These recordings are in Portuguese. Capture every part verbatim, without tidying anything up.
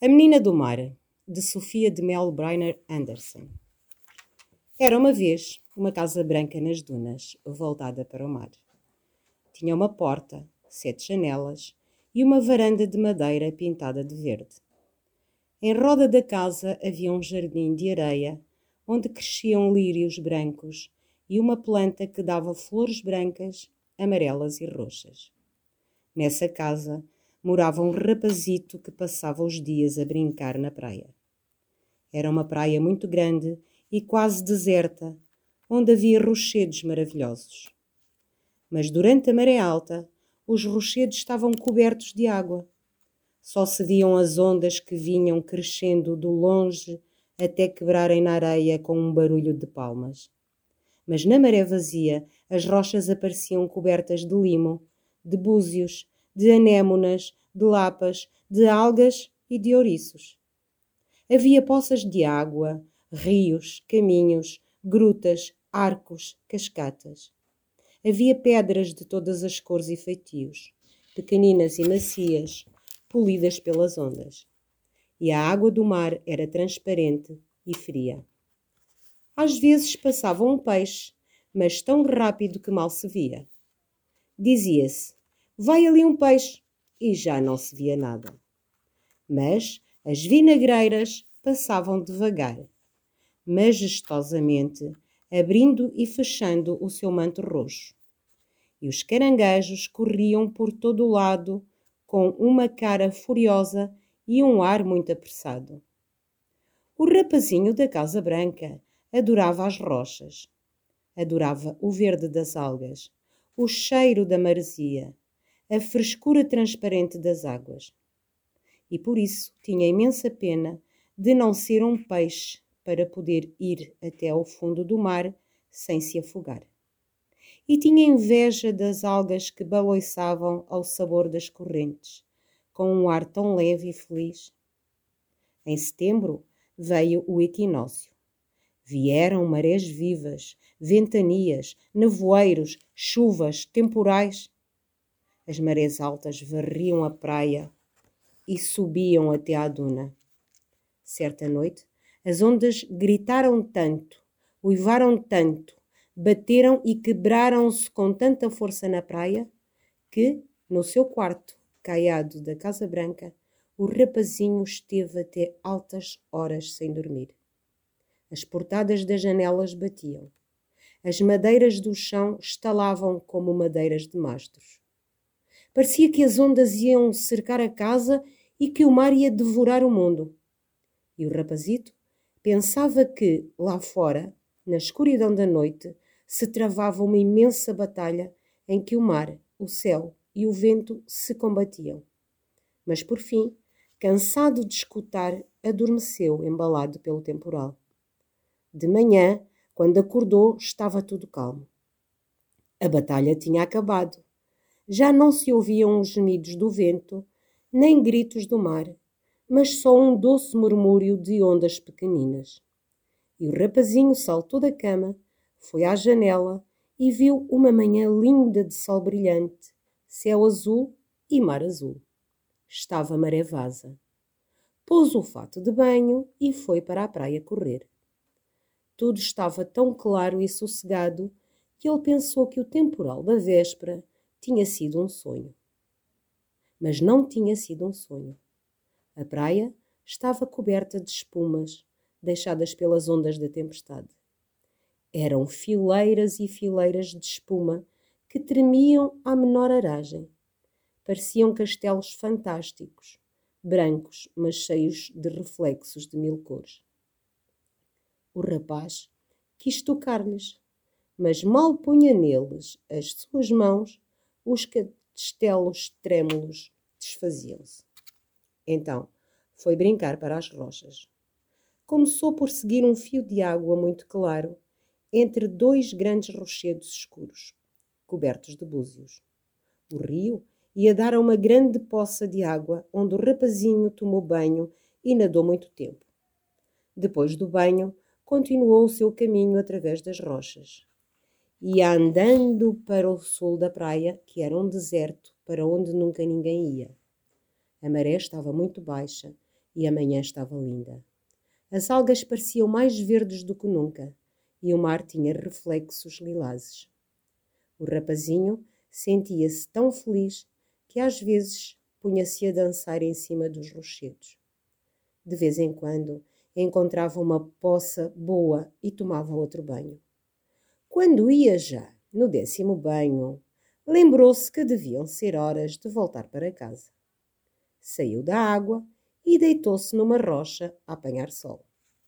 A Menina do Mar, de Sofia de Mel Briner Anderson. Era uma vez uma casa branca nas dunas, voltada para o mar. Tinha uma porta, sete janelas e uma varanda de madeira pintada de verde. Em roda da casa havia um jardim de areia, onde cresciam lírios brancos e uma planta que dava flores brancas, amarelas e roxas. Nessa casa morava um rapazito que passava os dias a brincar na praia. Era uma praia muito grande e quase deserta, onde havia rochedos maravilhosos. Mas durante a maré alta, os rochedos estavam cobertos de água. Só se viam as ondas que vinham crescendo do longe até quebrarem na areia com um barulho de palmas. Mas na maré vazia, as rochas apareciam cobertas de limo, de búzios, de anémonas, de lapas, de algas e de ouriços. Havia poças de água, rios, caminhos, grutas, arcos, cascatas. Havia pedras de todas as cores e feitios, pequeninas e macias, polidas pelas ondas. E a água do mar era transparente e fria. Às vezes passava um peixe, mas tão rápido que mal se via. Dizia-se: vai ali um peixe, e já não se via nada. Mas as vinagreiras passavam devagar, majestosamente, abrindo e fechando o seu manto roxo. E os caranguejos corriam por todo o lado, com uma cara furiosa e um ar muito apressado. O rapazinho da Casa Branca adorava as rochas, adorava o verde das algas, o cheiro da maresia, a frescura transparente das águas. E por isso tinha imensa pena de não ser um peixe para poder ir até ao fundo do mar sem se afogar. E tinha inveja das algas que balouçavam ao sabor das correntes, com um ar tão leve e feliz. Em setembro veio o equinócio. Vieram marés vivas, ventanias, nevoeiros, chuvas, temporais. As marés altas varriam a praia e subiam até à duna. Certa noite, as ondas gritaram tanto, uivaram tanto, bateram e quebraram-se com tanta força na praia, que, no seu quarto, caiado da Casa Branca, o rapazinho esteve até altas horas sem dormir. As portadas das janelas batiam. As madeiras do chão estalavam como madeiras de mastros. Parecia que as ondas iam cercar a casa e que o mar ia devorar o mundo. E o rapazito pensava que, lá fora, na escuridão da noite, se travava uma imensa batalha em que o mar, o céu e o vento se combatiam. Mas, por fim, cansado de escutar, adormeceu, embalado pelo temporal. De manhã, quando acordou, estava tudo calmo. A batalha tinha acabado. Já não se ouviam os gemidos do vento, nem gritos do mar, mas só um doce murmúrio de ondas pequeninas. E o rapazinho saltou da cama, foi à janela e viu uma manhã linda de sol brilhante, céu azul e mar azul. Estava maré vasa. Pôs o fato de banho e foi para a praia correr. Tudo estava tão claro e sossegado que ele pensou que o temporal da véspera tinha sido um sonho. Mas não tinha sido um sonho. A praia estava coberta de espumas, deixadas pelas ondas da tempestade. Eram fileiras e fileiras de espuma que tremiam à menor aragem. Pareciam castelos fantásticos, brancos, mas cheios de reflexos de mil cores. O rapaz quis tocar-lhes, mas mal punha neles as suas mãos, os castelos trêmulos desfaziam-se. Então foi brincar para as rochas. Começou por seguir um fio de água muito claro entre dois grandes rochedos escuros, cobertos de búzios. O rio ia dar a uma grande poça de água onde o rapazinho tomou banho e nadou muito tempo. Depois do banho, continuou o seu caminho através das rochas. Ia andando para o sul da praia, que era um deserto para onde nunca ninguém ia. A maré estava muito baixa e a manhã estava linda. As algas pareciam mais verdes do que nunca e o mar tinha reflexos lilazes. O rapazinho sentia-se tão feliz que às vezes punha-se a dançar em cima dos rochedos. De vez em quando encontrava uma poça boa e tomava outro banho. Quando ia já no décimo banho, lembrou-se que deviam ser horas de voltar para casa. Saiu da água e deitou-se numa rocha a apanhar sol.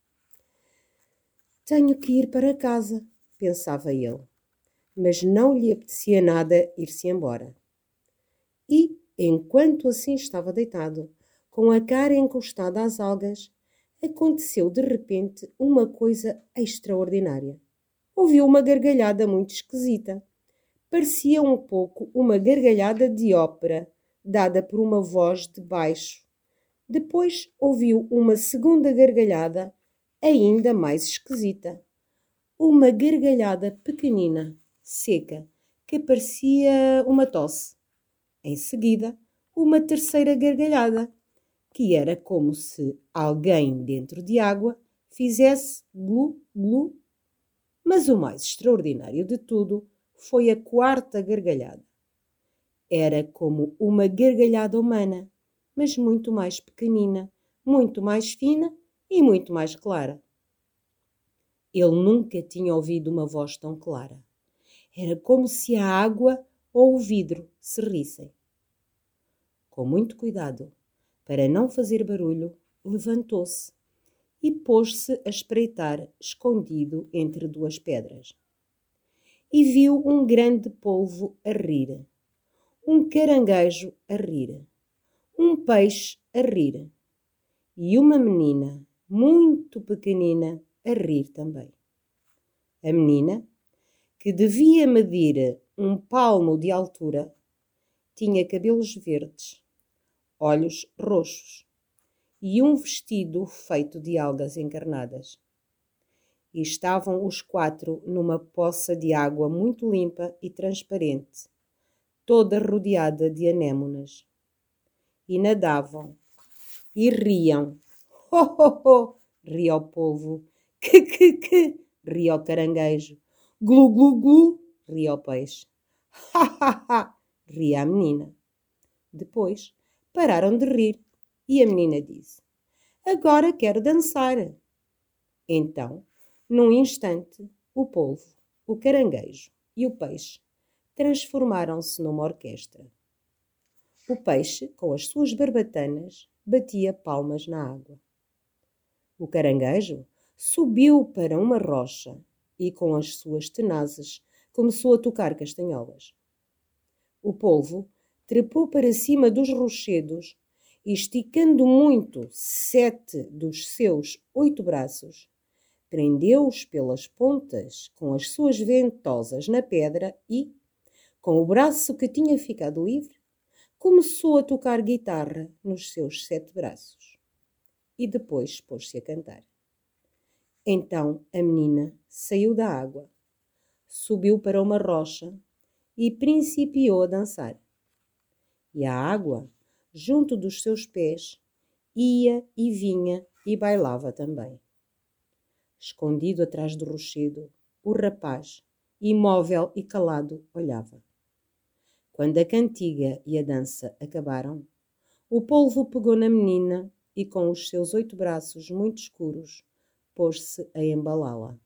Tenho que ir para casa, pensava ele, mas não lhe apetecia nada ir-se embora. E, enquanto assim estava deitado, com a cara encostada às algas, aconteceu de repente uma coisa extraordinária. Ouviu uma gargalhada muito esquisita. Parecia um pouco uma gargalhada de ópera, dada por uma voz de baixo. Depois ouviu uma segunda gargalhada, ainda mais esquisita. Uma gargalhada pequenina, seca, que parecia uma tosse. Em seguida, uma terceira gargalhada, que era como se alguém dentro de água fizesse glu, glu. Mas o mais extraordinário de tudo foi a quarta gargalhada. Era como uma gargalhada humana, mas muito mais pequenina, muito mais fina e muito mais clara. Ele nunca tinha ouvido uma voz tão clara. Era como se a água ou o vidro se rissem. Com muito cuidado, para não fazer barulho, levantou-se e pôs-se a espreitar, escondido entre duas pedras. E viu um grande polvo a rir, um caranguejo a rir, um peixe a rir e uma menina muito pequenina a rir também. A menina, que devia medir um palmo de altura, tinha cabelos verdes, olhos roxos e um vestido feito de algas encarnadas. E estavam os quatro numa poça de água muito limpa e transparente, toda rodeada de anémonas. E nadavam, e riam. Ho, ho, ho! Ria o polvo. Que, que, que! Ria o caranguejo. Glu, glu, glu! Ria o peixe. Ha, ha, ha! Ria a menina. Depois pararam de rir e a menina disse: Agora quero dançar. Então, num instante, o polvo, o caranguejo e o peixe transformaram-se numa orquestra. O peixe, com as suas barbatanas, batia palmas na água. O caranguejo subiu para uma rocha e, com as suas tenazes, começou a tocar castanholas. O polvo trepou para cima dos rochedos e, esticando muito sete dos seus oito braços, prendeu-os pelas pontas com as suas ventosas na pedra e, com o braço que tinha ficado livre, começou a tocar guitarra nos seus sete braços. E depois pôs-se a cantar. Então a menina saiu da água, subiu para uma rocha e principiou a dançar. E a água, junto dos seus pés, ia e vinha e bailava também. Escondido atrás do rochedo, o rapaz, imóvel e calado, olhava. Quando a cantiga e a dança acabaram, o polvo pegou na menina e, com os seus oito braços muito escuros, pôs-se a embalá-la.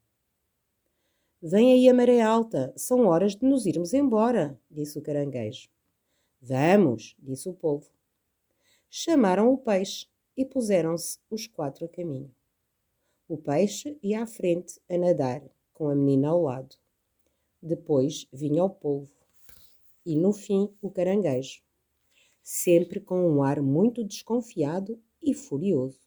Vem aí a maré alta, são horas de nos irmos embora, disse o caranguejo. Vamos, disse o polvo. Chamaram o peixe e puseram-se os quatro a caminho. O peixe ia à frente a nadar, com a menina ao lado. Depois vinha o polvo e, no fim, o caranguejo, sempre com um ar muito desconfiado e furioso.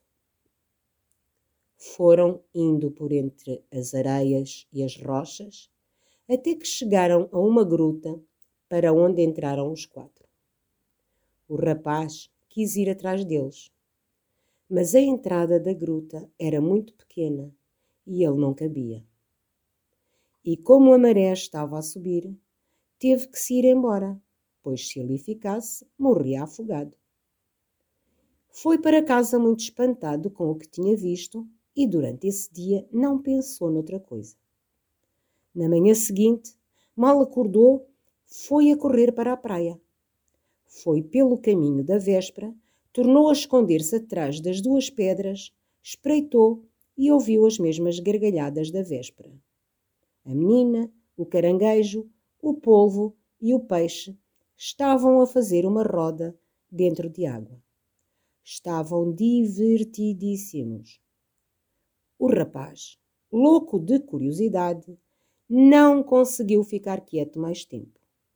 Foram indo por entre as areias e as rochas, até que chegaram a uma gruta para onde entraram os quatro. O rapaz quis ir atrás deles, mas a entrada da gruta era muito pequena e ele não cabia. E como a maré estava a subir, teve que se ir embora, pois se ali ficasse, morria afogado. Foi para casa muito espantado com o que tinha visto e durante esse dia não pensou noutra coisa. Na manhã seguinte, mal acordou, foi a correr para a praia. Foi pelo caminho da véspera, tornou a esconder-se atrás das duas pedras, espreitou e ouviu as mesmas gargalhadas da véspera. A menina, o caranguejo, o polvo e o peixe estavam a fazer uma roda dentro de água. Estavam divertidíssimos. O rapaz, louco de curiosidade, não conseguiu ficar quieto mais tempo.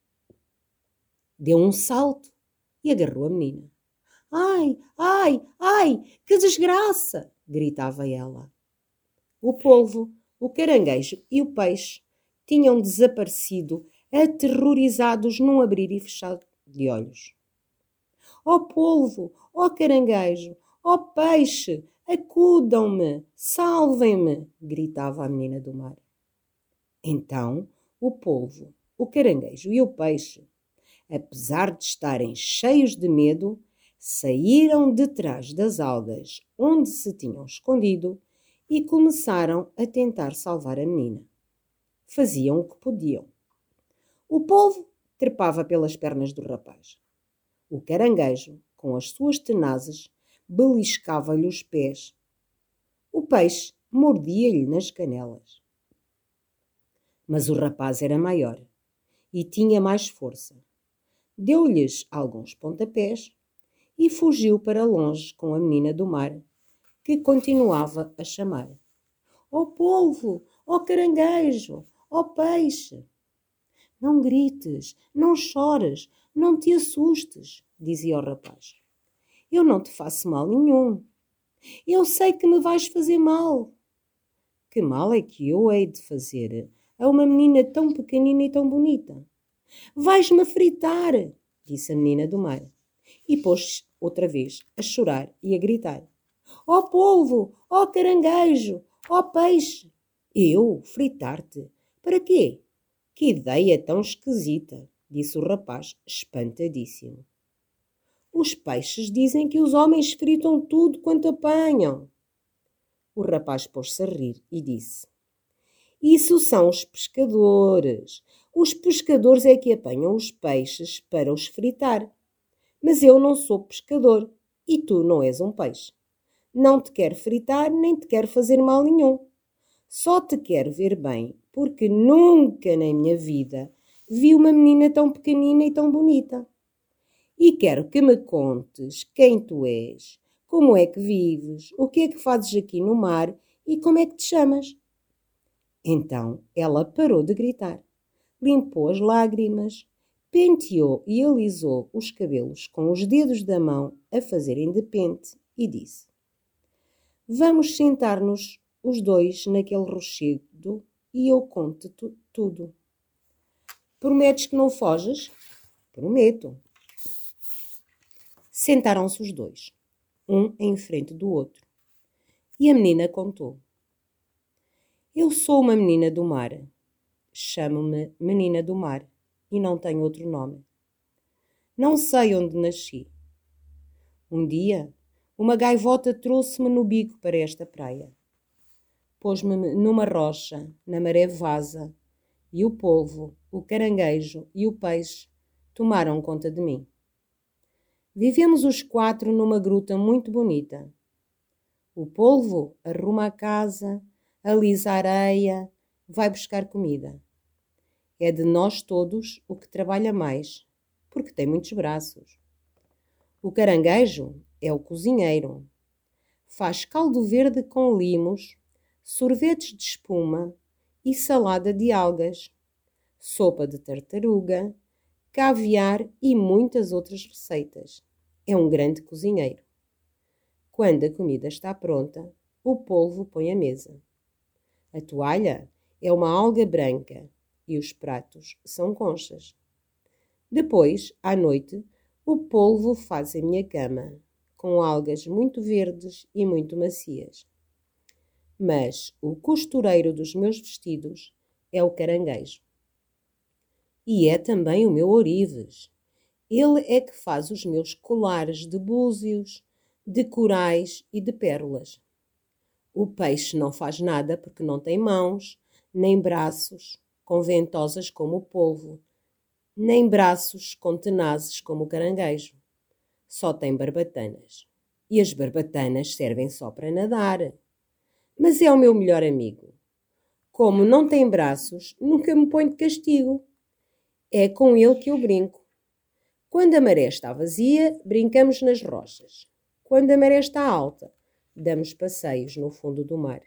Deu um salto e agarrou a menina. Ai, ai, ai, que desgraça! Gritava ela. O polvo, o caranguejo e o peixe tinham desaparecido, aterrorizados num abrir e fechar de olhos. Ó polvo, ó caranguejo, ó peixe, acudam-me, salvem-me! Gritava a menina do mar. Então, o polvo, o caranguejo e o peixe, apesar de estarem cheios de medo, saíram de trás das algas onde se tinham escondido e começaram a tentar salvar a menina. Faziam o que podiam. O polvo trepava pelas pernas do rapaz. O caranguejo, com as suas tenazes, beliscava-lhe os pés. O peixe mordia-lhe nas canelas. Mas o rapaz era maior e tinha mais força. Deu-lhes alguns pontapés e fugiu para longe com a menina do mar, que continuava a chamar. Ó polvo, ó caranguejo, ó peixe! Não grites, não chores, não te assustes, dizia o rapaz. Eu não te faço mal nenhum. Eu sei que me vais fazer mal. Que mal é que eu hei de fazer a uma menina tão pequenina e tão bonita? Vais-me fritar, disse a menina do mar. E pôs-se outra vez a chorar e a gritar. Ó polvo, ó caranguejo, ó peixe! Eu fritar-te? Para quê? Que ideia tão esquisita, disse o rapaz, espantadíssimo. Os peixes dizem que os homens fritam tudo quanto apanham. O rapaz pôs-se a rir e disse. Isso são os pescadores. Os pescadores é que apanham os peixes para os fritar. Mas eu não sou pescador e tu não és um peixe. Não te quero fritar nem te quero fazer mal nenhum. Só te quero ver bem, porque nunca na minha vida vi uma menina tão pequenina e tão bonita. E quero que me contes quem tu és, como é que vives, o que é que fazes aqui no mar e como é que te chamas. Então ela parou de gritar, limpou as lágrimas, penteou e alisou os cabelos com os dedos da mão a fazerem de pente e disse: Vamos sentar-nos os dois naquele rochedo e eu conto-te tudo. Prometes que não foges? Prometo. Sentaram-se os dois, um em frente do outro, e a menina contou. Eu sou uma menina do mar. Chamo-me Menina do Mar e não tenho outro nome. Não sei onde nasci. Um dia, uma gaivota trouxe-me no bico para esta praia. Pôs-me numa rocha, na maré vaza, e o polvo, o caranguejo e o peixe tomaram conta de mim. Vivemos os quatro numa gruta muito bonita. O polvo arruma a casa, alisa a areia, vai buscar comida. É de nós todos o que trabalha mais, porque tem muitos braços. O caranguejo é o cozinheiro. Faz caldo verde com limos, sorvetes de espuma e salada de algas, sopa de tartaruga, caviar e muitas outras receitas. É um grande cozinheiro. Quando a comida está pronta, o polvo põe a mesa. A toalha é uma alga branca e os pratos são conchas. Depois, à noite, o polvo faz a minha cama, com algas muito verdes e muito macias. Mas o costureiro dos meus vestidos é o caranguejo. E é também o meu ourives. Ele é que faz os meus colares de búzios, de corais e de pérolas. O peixe não faz nada porque não tem mãos, nem braços, com ventosas como o polvo, nem braços com tenazes como o caranguejo. Só tem barbatanas. E as barbatanas servem só para nadar. Mas é o meu melhor amigo. Como não tem braços, nunca me põe de castigo. É com ele que eu brinco. Quando a maré está vazia, brincamos nas rochas. Quando a maré está alta, damos passeios no fundo do mar.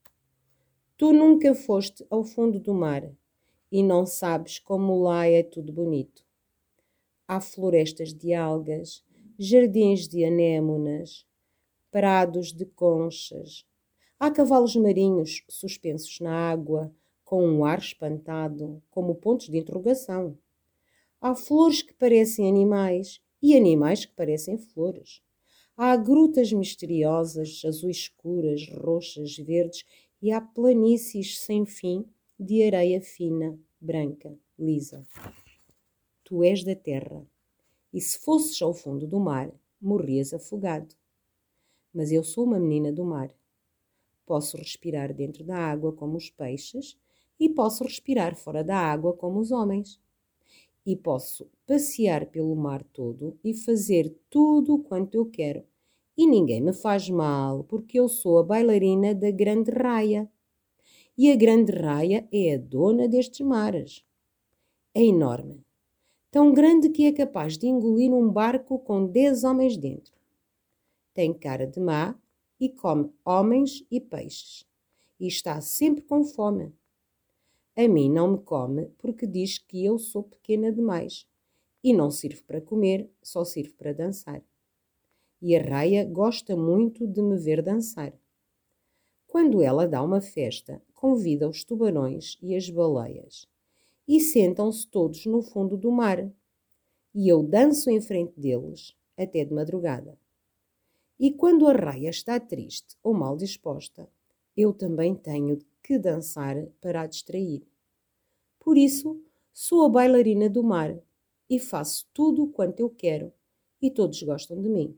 Tu nunca foste ao fundo do mar e não sabes como lá é tudo bonito. Há florestas de algas, jardins de anémonas, prados de conchas. Há cavalos marinhos suspensos na água, com um ar espantado, como pontos de interrogação. Há flores que parecem animais e animais que parecem flores. Há grutas misteriosas, azuis escuras, roxas, verdes, e há planícies sem fim de areia fina, branca, lisa. Tu és da terra, e se fosses ao fundo do mar, morrias afogado. Mas eu sou uma menina do mar. Posso respirar dentro da água como os peixes e posso respirar fora da água como os homens. E posso passear pelo mar todo e fazer tudo quanto eu quero. E ninguém me faz mal, porque eu sou a bailarina da grande raia. E a grande raia é a dona destes mares. É enorme, tão grande que é capaz de engolir um barco com dez homens dentro. Tem cara de má e come homens e peixes. E está sempre com fome. A mim não me come porque diz que eu sou pequena demais. E não sirvo para comer, só sirvo para dançar. E a raia gosta muito de me ver dançar. Quando ela dá uma festa, convida os tubarões e as baleias. E sentam-se todos no fundo do mar. E eu danço em frente deles, até de madrugada. E quando a raia está triste ou mal disposta, eu também tenho que dançar para a distrair. Por isso, sou a bailarina do mar e faço tudo quanto eu quero e todos gostam de mim.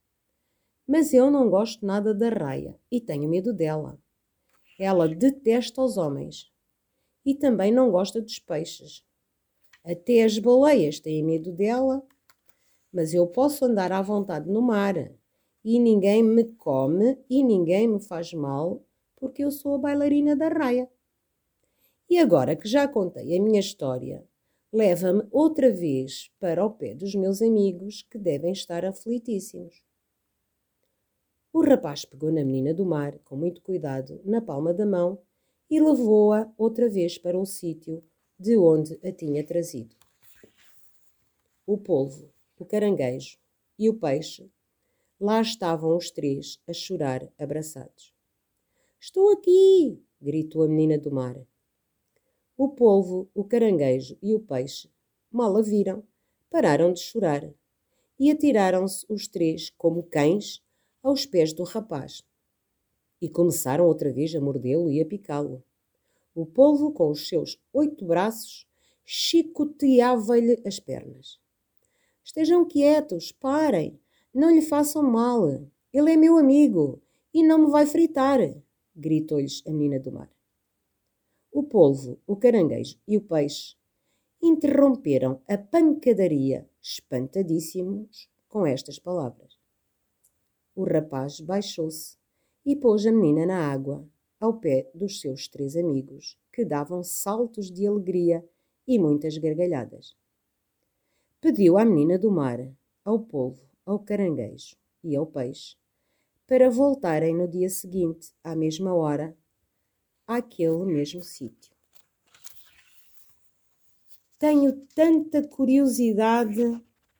Mas eu não gosto nada da raia e tenho medo dela. Ela detesta os homens e também não gosta dos peixes. Até as baleias têm medo dela, mas eu posso andar à vontade no mar e ninguém me come e ninguém me faz mal porque eu sou a bailarina da raia. E agora que já contei a minha história, leva-me outra vez para o pé dos meus amigos que devem estar aflitíssimos. O rapaz pegou na menina do mar, com muito cuidado, na palma da mão e levou-a outra vez para o sítio de onde a tinha trazido. O polvo, o caranguejo e o peixe, lá estavam os três a chorar abraçados. Estou aqui! Gritou a menina do mar. O polvo, o caranguejo e o peixe, mal a viram, pararam de chorar e atiraram-se os três, como cães, aos pés do rapaz. E começaram outra vez a mordê-lo e a picá-lo. O polvo, com os seus oito braços, chicoteava-lhe as pernas. Estejam quietos, parem, não lhe façam mal. Ele é meu amigo e não me vai fritar, gritou-lhes a menina do mar. O polvo, o caranguejo e o peixe interromperam a pancadaria, espantadíssimos com estas palavras. O rapaz baixou-se e pôs a menina na água, ao pé dos seus três amigos, que davam saltos de alegria e muitas gargalhadas. Pediu à menina do mar, ao polvo, ao caranguejo e ao peixe, para voltarem no dia seguinte, à mesma hora, àquele mesmo sítio. Tenho tanta curiosidade,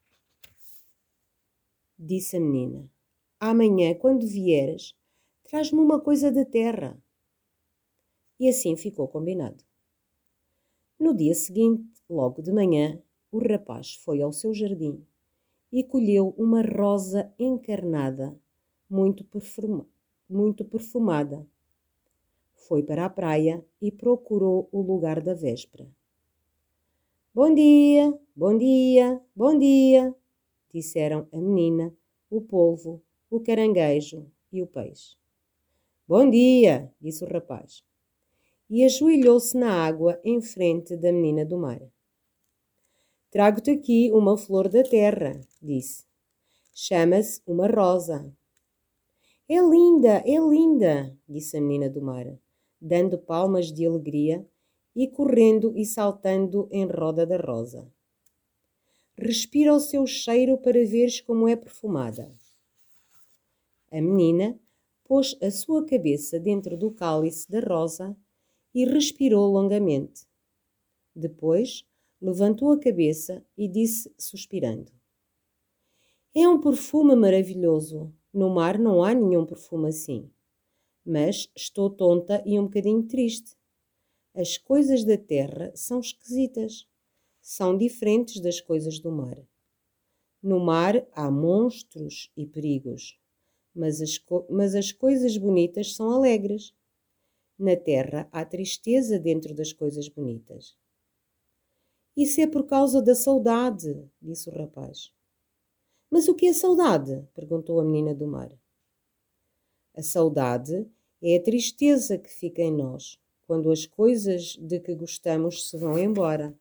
disse a menina. Amanhã, quando vieres, traz-me uma coisa da terra. E assim ficou combinado. No dia seguinte, logo de manhã, o rapaz foi ao seu jardim e colheu uma rosa encarnada, muito, perfuma, muito perfumada. Foi para a praia e procurou o lugar da véspera. Bom dia, bom dia, bom dia, disseram a menina, o polvo, o caranguejo e o peixe. Bom dia, disse o rapaz, e ajoelhou-se na água em frente da menina do mar. Trago-te aqui uma flor da terra, disse. Chama-se uma rosa. É linda, é linda, disse a menina do mar, dando palmas de alegria e correndo e saltando em roda da rosa. Respira o seu cheiro para veres como é perfumada. A menina pôs a sua cabeça dentro do cálice da rosa e respirou longamente. Depois, levantou a cabeça e disse, suspirando: É um perfume maravilhoso. No mar não há nenhum perfume assim. Mas estou tonta e um bocadinho triste. As coisas da terra são esquisitas. São diferentes das coisas do mar. No mar há monstros e perigos, mas as, co- mas as coisas bonitas são alegres. Na terra há tristeza dentro das coisas bonitas. Isso é por causa da saudade, disse o rapaz. Mas o que é saudade? Perguntou a menina do mar. A saudade é a tristeza que fica em nós, quando as coisas de que gostamos se vão embora.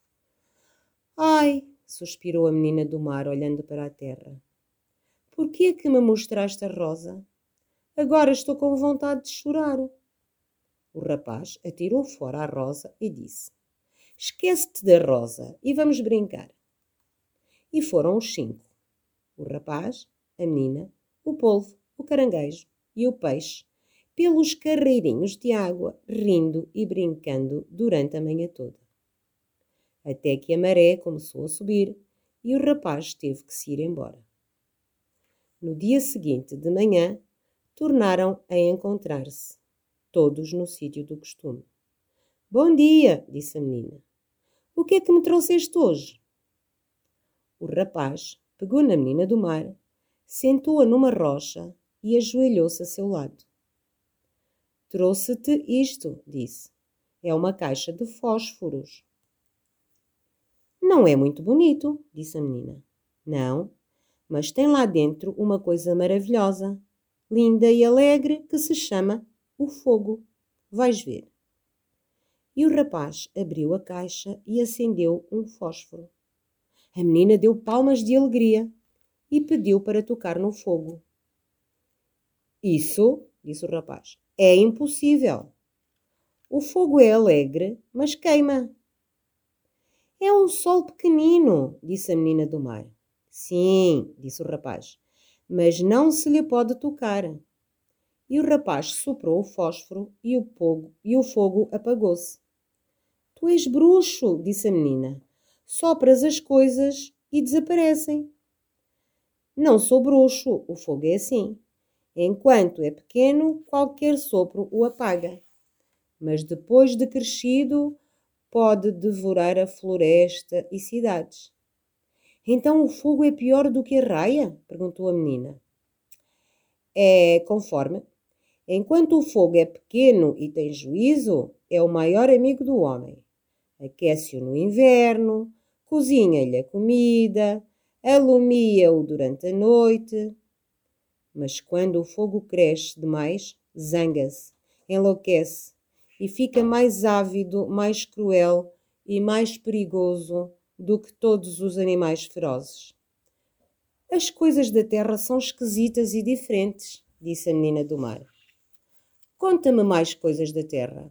Ai, suspirou a menina do mar, olhando para a terra. Por que é que me mostraste a rosa? Agora estou com vontade de chorar. O rapaz atirou fora a rosa e disse: Esquece-te da rosa e vamos brincar. E foram os cinco: o rapaz, a menina, o polvo, o caranguejo e o peixe, pelos carreirinhos de água, rindo e brincando durante a manhã toda. Até que a maré começou a subir e o rapaz teve que se ir embora. No dia seguinte de manhã, tornaram a encontrar-se, todos no sítio do costume. Bom dia, disse a menina. O que é que me trouxeste hoje? O rapaz pegou na menina do mar, sentou-a numa rocha e ajoelhou-se a seu lado. Trouxe-te isto, disse. É uma caixa de fósforos. Não é muito bonito, disse a menina. Não, mas tem lá dentro uma coisa maravilhosa, linda e alegre, que se chama o fogo. Vais ver. E o rapaz abriu a caixa e acendeu um fósforo. A menina deu palmas de alegria e pediu para tocar no fogo. Isso, disse o rapaz, é impossível. O fogo é alegre, mas queima. É um sol pequenino, disse a menina do mar. Sim, disse o rapaz, mas não se lhe pode tocar. E o rapaz soprou o fósforo e o fogo, e o fogo apagou-se. Tu és bruxo, disse a menina. Sopras as coisas e desaparecem. Não sou bruxo, o fogo é assim. Enquanto é pequeno, qualquer sopro o apaga. Mas depois de crescido, pode devorar a floresta e cidades. Então o fogo é pior do que a raia? Perguntou a menina. É conforme. Enquanto o fogo é pequeno e tem juízo, é o maior amigo do homem. Aquece-o no inverno, cozinha-lhe a comida, alumia-o durante a noite. Mas quando o fogo cresce demais, zanga-se, enlouquece e fica mais ávido, mais cruel e mais perigoso do que todos os animais ferozes. As coisas da terra são esquisitas e diferentes, disse a menina do mar. Conta-me mais coisas da terra.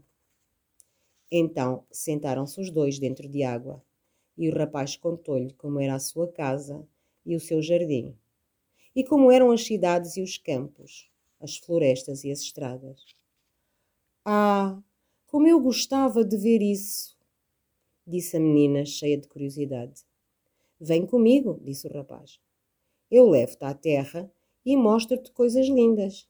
Então sentaram-se os dois dentro de água e o rapaz contou-lhe como era a sua casa e o seu jardim, e como eram as cidades e os campos, as florestas e as estradas. Ah, como eu gostava de ver isso, disse a menina, cheia de curiosidade. Vem comigo, disse o rapaz. Eu levo-te à terra e mostro-te coisas lindas.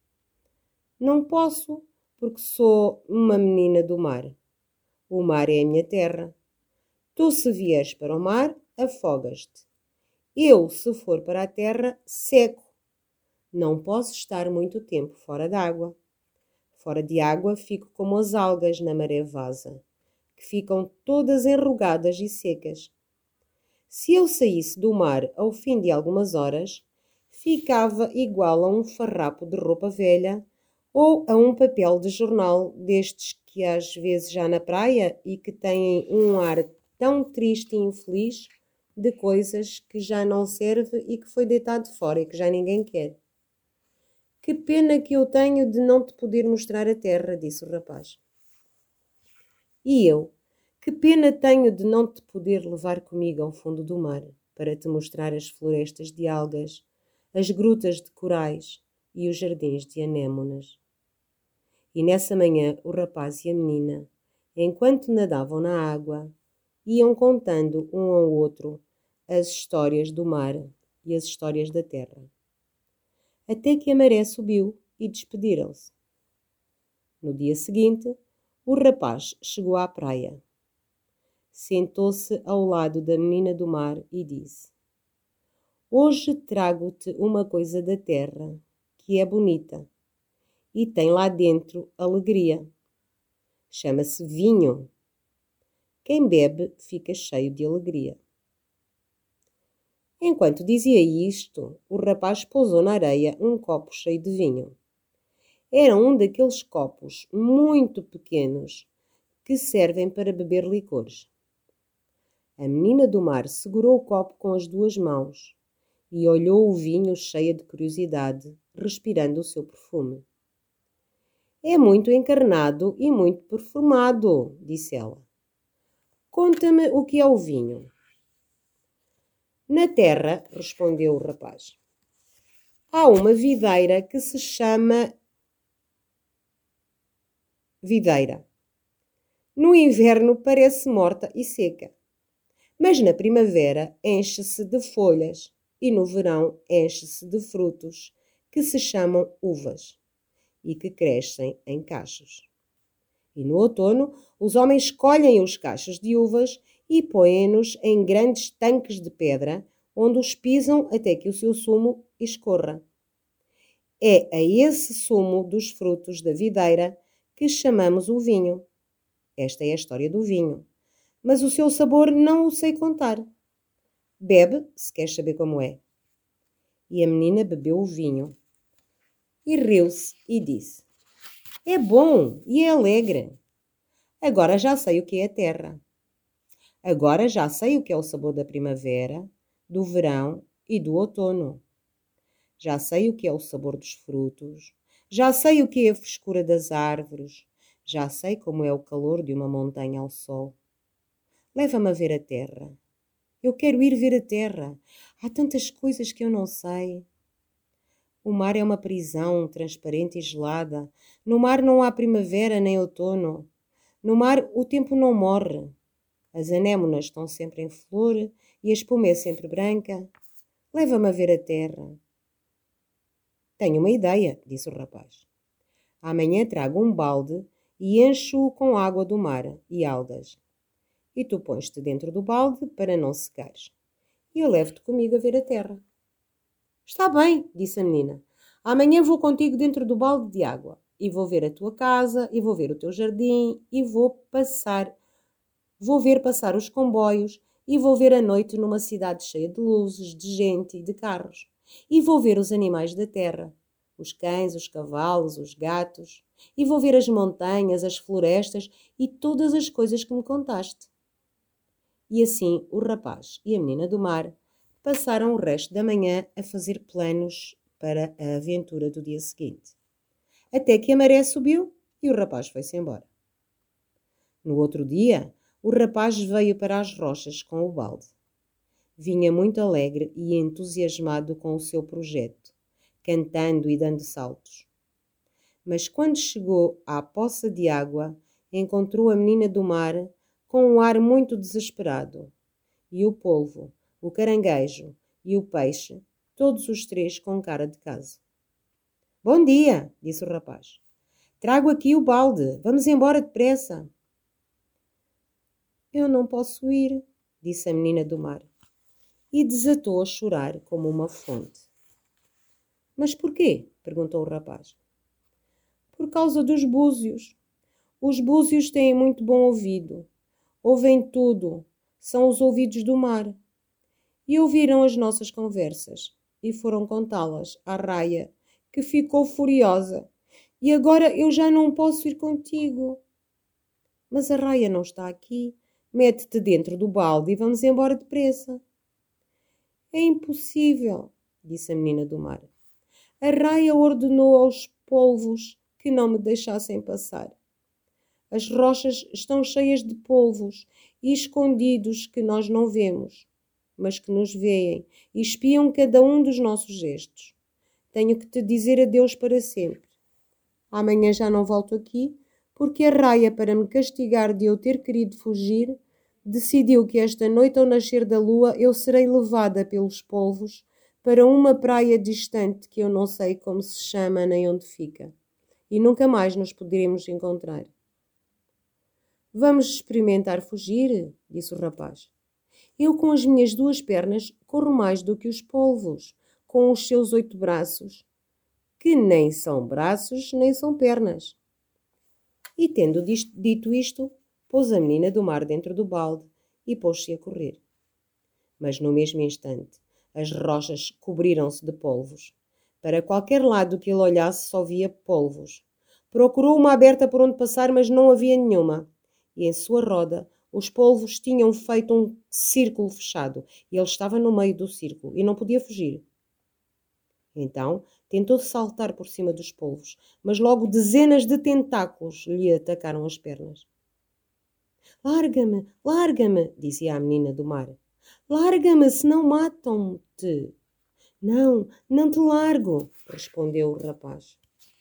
Não posso, porque sou uma menina do mar. O mar é a minha terra. Tu, se vieres para o mar, afogas-te. Eu, se for para a terra, seco. Não posso estar muito tempo fora d'água. Fora de água fico como as algas na maré vaza, que ficam todas enrugadas e secas. Se eu saísse do mar ao fim de algumas horas, ficava igual a um farrapo de roupa velha ou a um papel de jornal destes que às vezes já na praia e que têm um ar tão triste e infeliz de coisas que já não serve e que foi deitado fora e que já ninguém quer. Que pena que eu tenho de não te poder mostrar a terra, disse o rapaz. E eu, que pena tenho de não te poder levar comigo ao fundo do mar, para te mostrar as florestas de algas, as grutas de corais e os jardins de anémonas. E nessa manhã o rapaz e a menina, enquanto nadavam na água, iam contando um ao outro as histórias do mar e as histórias da terra. Até que a maré subiu e despediram-se. No dia seguinte, o rapaz chegou à praia. Sentou-se ao lado da menina do mar e disse: Hoje trago-te uma coisa da terra, que é bonita, e tem lá dentro alegria. Chama-se vinho. Quem bebe fica cheio de alegria. Enquanto dizia isto, o rapaz pousou na areia um copo cheio de vinho. Era um daqueles copos muito pequenos que servem para beber licores. A menina do mar segurou o copo com as duas mãos e olhou o vinho cheia de curiosidade, respirando o seu perfume. É muito encarnado e muito perfumado, disse ela. Conta-me o que é o vinho. Na terra, respondeu o rapaz, há uma videira que se chama videira. No inverno parece morta e seca, mas na primavera enche-se de folhas e no verão enche-se de frutos que se chamam uvas e que crescem em cachos. E no outono os homens colhem os cachos de uvas e põem-nos em grandes tanques de pedra, onde os pisam até que o seu sumo escorra. É a esse sumo dos frutos da videira que chamamos o vinho. Esta é a história do vinho, mas o seu sabor não o sei contar. Bebe, se queres saber como é. E a menina bebeu o vinho e riu-se e disse: É bom e é alegre. Agora já sei o que é a terra. Agora já sei o que é o sabor da primavera, do verão e do outono. Já sei o que é o sabor dos frutos. Já sei o que é a frescura das árvores. Já sei como é o calor de uma montanha ao sol. Leva-me a ver a terra. Eu quero ir ver a terra. Há tantas coisas que eu não sei. O mar é uma prisão transparente e gelada. No mar não há primavera nem outono. No mar o tempo não morre. As anémonas estão sempre em flor e a espuma é sempre branca. Leva-me a ver a terra. Tenho uma ideia, disse o rapaz. Amanhã trago um balde e encho-o com água do mar e algas. E tu pões-te dentro do balde para não secares. E eu levo-te comigo a ver a terra. Está bem, disse a menina. Amanhã vou contigo dentro do balde de água. E vou ver a tua casa, e vou ver o teu jardim, e vou passar... Vou ver passar os comboios, e vou ver a noite numa cidade cheia de luzes, de gente e de carros. E vou ver os animais da terra, os cães, os cavalos, os gatos. E vou ver as montanhas, as florestas e todas as coisas que me contaste. E assim o rapaz e a menina do mar passaram o resto da manhã a fazer planos para a aventura do dia seguinte. Até que a maré subiu e o rapaz foi-se embora. No outro dia, o rapaz veio para as rochas com o balde. Vinha muito alegre e entusiasmado com o seu projeto, cantando e dando saltos. Mas quando chegou à poça de água, encontrou a menina do mar com um ar muito desesperado. E o polvo, o caranguejo e o peixe, todos os três com cara de caso. Bom dia, disse o rapaz. Trago aqui o balde. Vamos embora depressa. Eu não posso ir, disse a menina do mar. E desatou a chorar como uma fonte. Mas porquê? Perguntou o rapaz. Por causa dos búzios. Os búzios têm muito bom ouvido. Ouvem tudo. São os ouvidos do mar. E ouviram as nossas conversas. e foram contá-las à raia, que ficou furiosa. E agora eu já não posso ir contigo. Mas a raia não está aqui. Mete-te dentro do balde e vamos embora depressa. É impossível, disse a menina do mar. A raia ordenou aos polvos que não me deixassem passar. As rochas estão cheias de polvos e escondidos que nós não vemos, mas que nos veem e espiam cada um dos nossos gestos. Tenho que te dizer adeus para sempre. Amanhã já não volto aqui, porque a raia, para me castigar de eu ter querido fugir, decidiu que esta noite, ao nascer da lua, eu serei levada pelos polvos para uma praia distante que eu não sei como se chama nem onde fica, e nunca mais nos poderemos encontrar. Vamos experimentar fugir, disse o rapaz. Eu, com as minhas duas pernas, corro mais do que os polvos, com os seus oito braços, que nem são braços nem são pernas. E tendo dito isto, pôs a menina do mar dentro do balde e pôs-se a correr. Mas no mesmo instante, as rochas cobriram-se de polvos. Para qualquer lado que ele olhasse, só via polvos. Procurou uma aberta por onde passar, mas não havia nenhuma. E em sua roda, os polvos tinham feito um círculo fechado, e ele estava no meio do círculo e não podia fugir. Então, tentou saltar por cima dos polvos, mas logo dezenas de tentáculos lhe atacaram as pernas. Larga-me, larga-me, dizia a menina do mar. Larga-me, senão matam-te. Não, não te largo, respondeu o rapaz.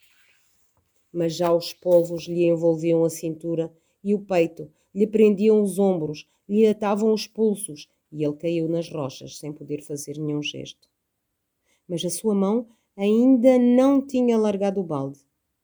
Mas já os polvos lhe envolviam a cintura e o peito, lhe prendiam os ombros, lhe atavam os pulsos, e ele caiu nas rochas sem poder fazer nenhum gesto. Mas a sua mão ainda não tinha largado o balde,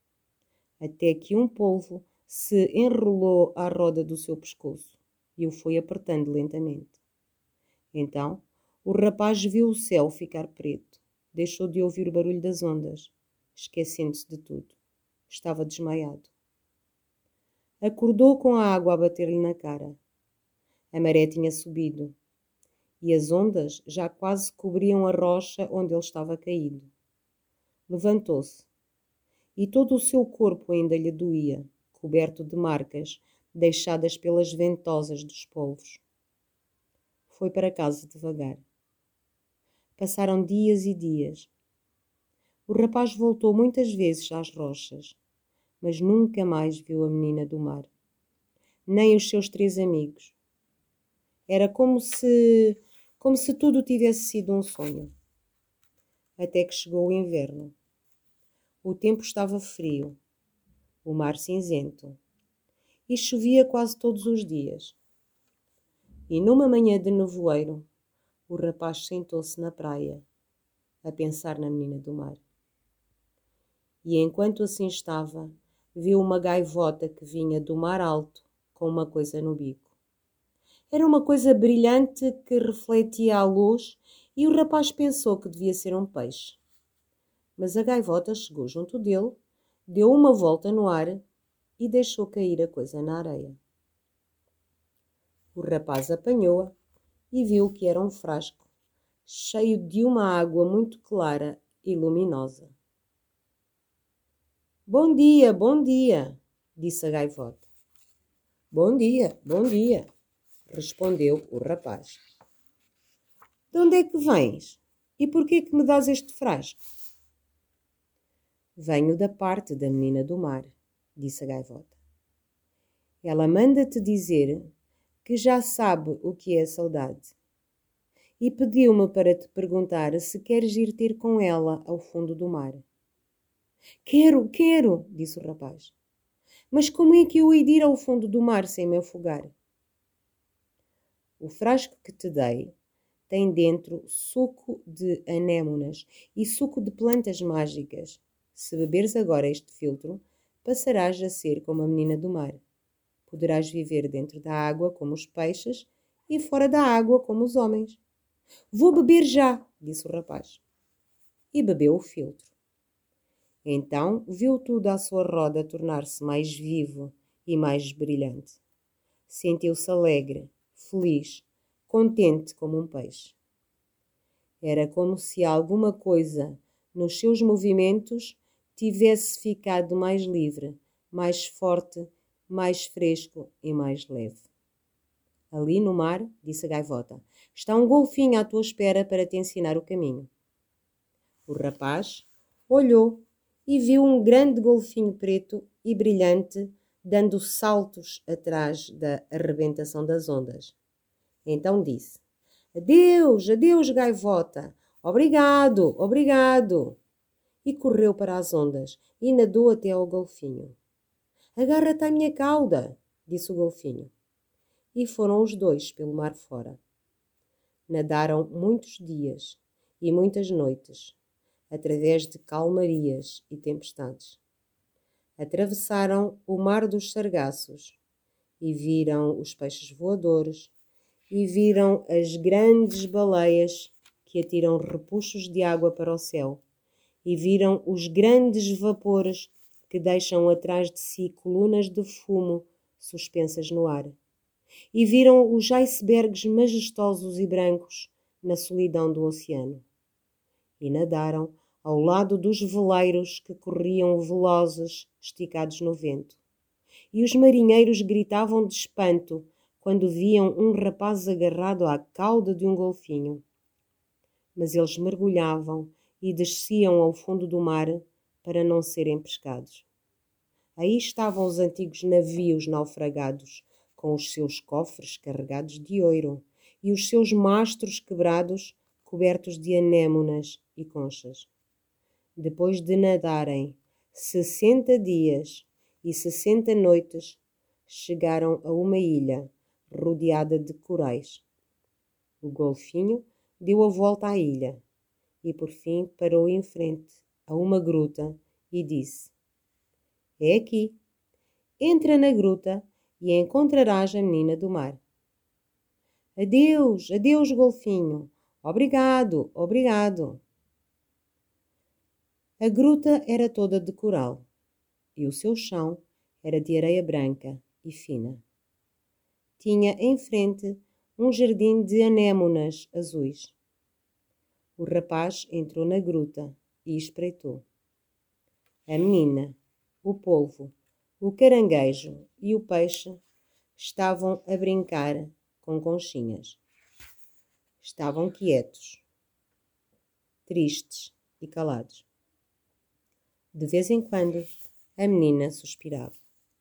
até que um polvo se enrolou à roda do seu pescoço e o foi apertando lentamente. Então, o rapaz viu o céu ficar preto, deixou de ouvir o barulho das ondas, esquecendo-se de tudo. Estava desmaiado. Acordou com a água a bater-lhe na cara. A maré tinha subido e as ondas já quase cobriam a rocha onde ele estava caído. Levantou-se e todo o seu corpo ainda lhe doía, coberto de marcas deixadas pelas ventosas dos polvos. Foi para casa devagar. Passaram dias e dias. O rapaz voltou muitas vezes às rochas, mas nunca mais viu a menina do mar, nem os seus três amigos. Era como se, como se tudo tivesse sido um sonho. Até que chegou o inverno. O tempo estava frio, o mar cinzento, e chovia quase todos os dias. E numa manhã de nevoeiro, o rapaz sentou-se na praia, a pensar na menina do mar. E enquanto assim estava, viu uma gaivota que vinha do mar alto com uma coisa no bico. Era uma coisa brilhante que refletia a luz e o rapaz pensou que devia ser um peixe. Mas a gaivota chegou junto dele, deu uma volta no ar e deixou cair a coisa na areia. O rapaz apanhou-a e viu que era um frasco cheio de uma água muito clara e luminosa. Bom dia, bom dia, disse a gaivota. Bom dia, bom dia, respondeu o rapaz. De onde é que vens? E por que é que me dás este frasco? Venho da parte da menina do mar, disse a gaivota. Ela manda-te dizer que já sabe o que é saudade e pediu-me para te perguntar se queres ir ter com ela ao fundo do mar. Quero, quero, disse o rapaz. Mas como é que eu hei de ir ao fundo do mar sem me afogar? O frasco que te dei tem dentro suco de anémonas e suco de plantas mágicas. Se beberes agora este filtro, passarás a ser como a menina do mar. Poderás viver dentro da água como os peixes e fora da água como os homens. Vou beber já, disse o rapaz. E bebeu o filtro. Então viu tudo à sua roda tornar-se mais vivo e mais brilhante. Sentiu-se alegre, feliz, contente como um peixe. Era como se alguma coisa nos seus movimentos tivesse ficado mais livre, mais forte, mais fresco e mais leve. Ali no mar, disse a gaivota, está um golfinho à tua espera para te ensinar o caminho. O rapaz olhou e viu um grande golfinho preto e brilhante dando saltos atrás da arrebentação das ondas. Então disse: Adeus, adeus, gaivota! Obrigado, obrigado! E correu para as ondas e nadou até ao golfinho. Agarra-te à minha cauda, disse o golfinho. E foram os dois pelo mar fora. Nadaram muitos dias e muitas noites, através de calmarias e tempestades. Atravessaram o mar dos sargaços e viram os peixes voadores e viram as grandes baleias que atiram repuxos de água para o céu e viram os grandes vapores que deixam atrás de si colunas de fumo suspensas no ar. E viram os icebergs majestosos e brancos na solidão do oceano. E nadaram ao lado dos veleiros que corriam velozes, esticados no vento. E os marinheiros gritavam de espanto quando viam um rapaz agarrado à cauda de um golfinho. Mas eles mergulhavam e desciam ao fundo do mar para não serem pescados. Aí estavam os antigos navios naufragados, com os seus cofres carregados de ouro e os seus mastros quebrados, cobertos de anémonas e conchas. Depois de nadarem sessenta dias e sessenta noites, chegaram a uma ilha rodeada de corais. O golfinho deu a volta à ilha e, por fim, parou em frente a uma gruta e disse: É aqui. Entra na gruta e encontrarás a menina do mar. Adeus, adeus, golfinho. Obrigado, obrigado. A gruta era toda de coral e o seu chão era de areia branca e fina. Tinha em frente um jardim de anémonas azuis. O rapaz entrou na gruta e espreitou. A menina, o polvo, o caranguejo e o peixe estavam a brincar com conchinhas. Estavam quietos, tristes e calados. De vez em quando, a menina suspirava.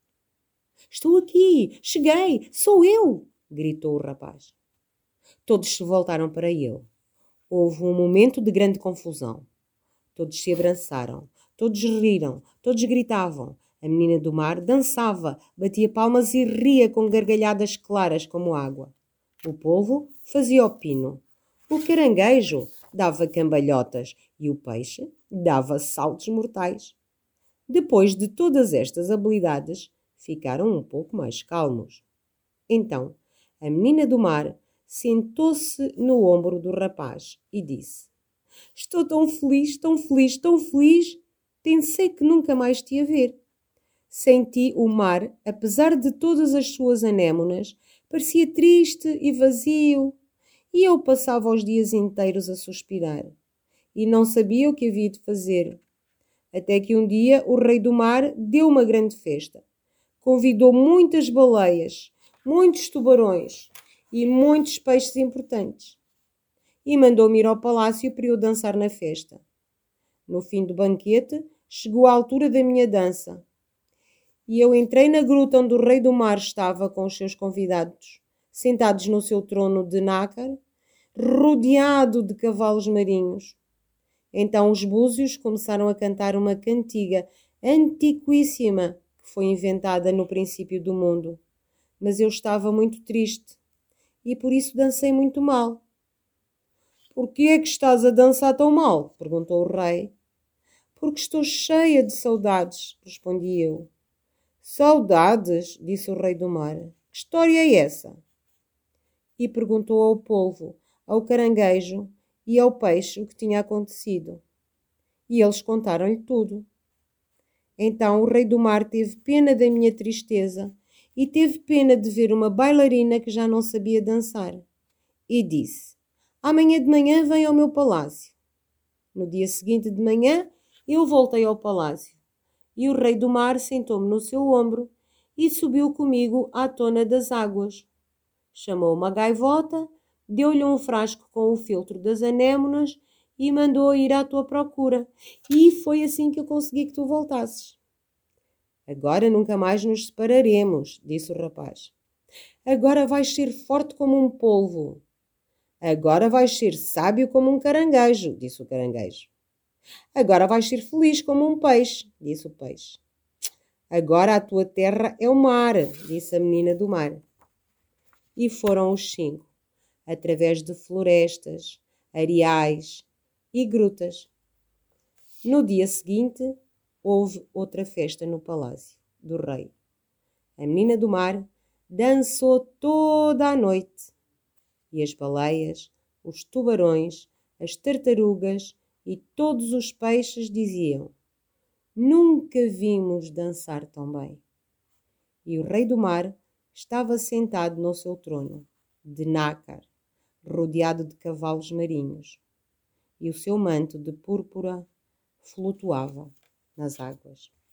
Estou aqui! Cheguei! Sou eu! Gritou o rapaz. Todos se voltaram para ele. Houve um momento de grande confusão. Todos se abraçaram, todos riram, todos gritavam. A menina do mar dançava, batia palmas e ria com gargalhadas claras como água. O polvo fazia o pino. O caranguejo dava cambalhotas e o peixe dava saltos mortais. Depois de todas estas habilidades, ficaram um pouco mais calmos. Então, a menina do mar sentou-se no ombro do rapaz e disse: Estou tão feliz, tão feliz, tão feliz, pensei que nunca mais te ia ver. Sem ti, o mar, apesar de todas as suas anémonas, parecia triste e vazio, e eu passava os dias inteiros a suspirar, e não sabia o que havia de fazer. Até que um dia o rei do mar deu uma grande festa. Convidou muitas baleias, muitos tubarões e muitos peixes importantes. E mandou-me ir ao palácio para eu dançar na festa. No fim do banquete, chegou a altura da minha dança. E eu entrei na gruta onde o rei do mar estava com os seus convidados, sentados no seu trono de nácar, rodeado de cavalos marinhos. Então os búzios começaram a cantar uma cantiga antiquíssima que foi inventada no princípio do mundo. Mas eu estava muito triste e por isso dancei muito mal. Por que é que estás a dançar tão mal? Perguntou o rei. Porque estou cheia de saudades, respondi eu. Saudades? Disse o rei do mar. Que história é essa? E perguntou ao polvo, ao caranguejo e ao peixe o que tinha acontecido. E eles contaram-lhe tudo. Então o rei do mar teve pena da minha tristeza e teve pena de ver uma bailarina que já não sabia dançar. E disse: Amanhã de manhã vem ao meu palácio. No dia seguinte de manhã, eu voltei ao palácio. E o rei do mar sentou-me no seu ombro e subiu comigo à tona das águas. Chamou uma gaivota, deu-lhe um frasco com o filtro das anémonas e mandou ir à tua procura. E foi assim que eu consegui que tu voltasses. Agora nunca mais nos separaremos, disse o rapaz. Agora vais ser forte como um polvo. Agora vais ser sábio como um caranguejo, disse o caranguejo. Agora vais ser feliz como um peixe, disse o peixe. Agora a tua terra é o mar, disse a menina do mar. E foram os cinco, através de florestas, areais e grutas. No dia seguinte, houve outra festa no palácio do rei. A menina do mar dançou toda a noite. E as baleias, os tubarões, as tartarugas e todos os peixes diziam: nunca vimos dançar tão bem. E o rei do mar estava sentado no seu trono, de nácar, rodeado de cavalos marinhos, e o seu manto de púrpura flutuava nas águas.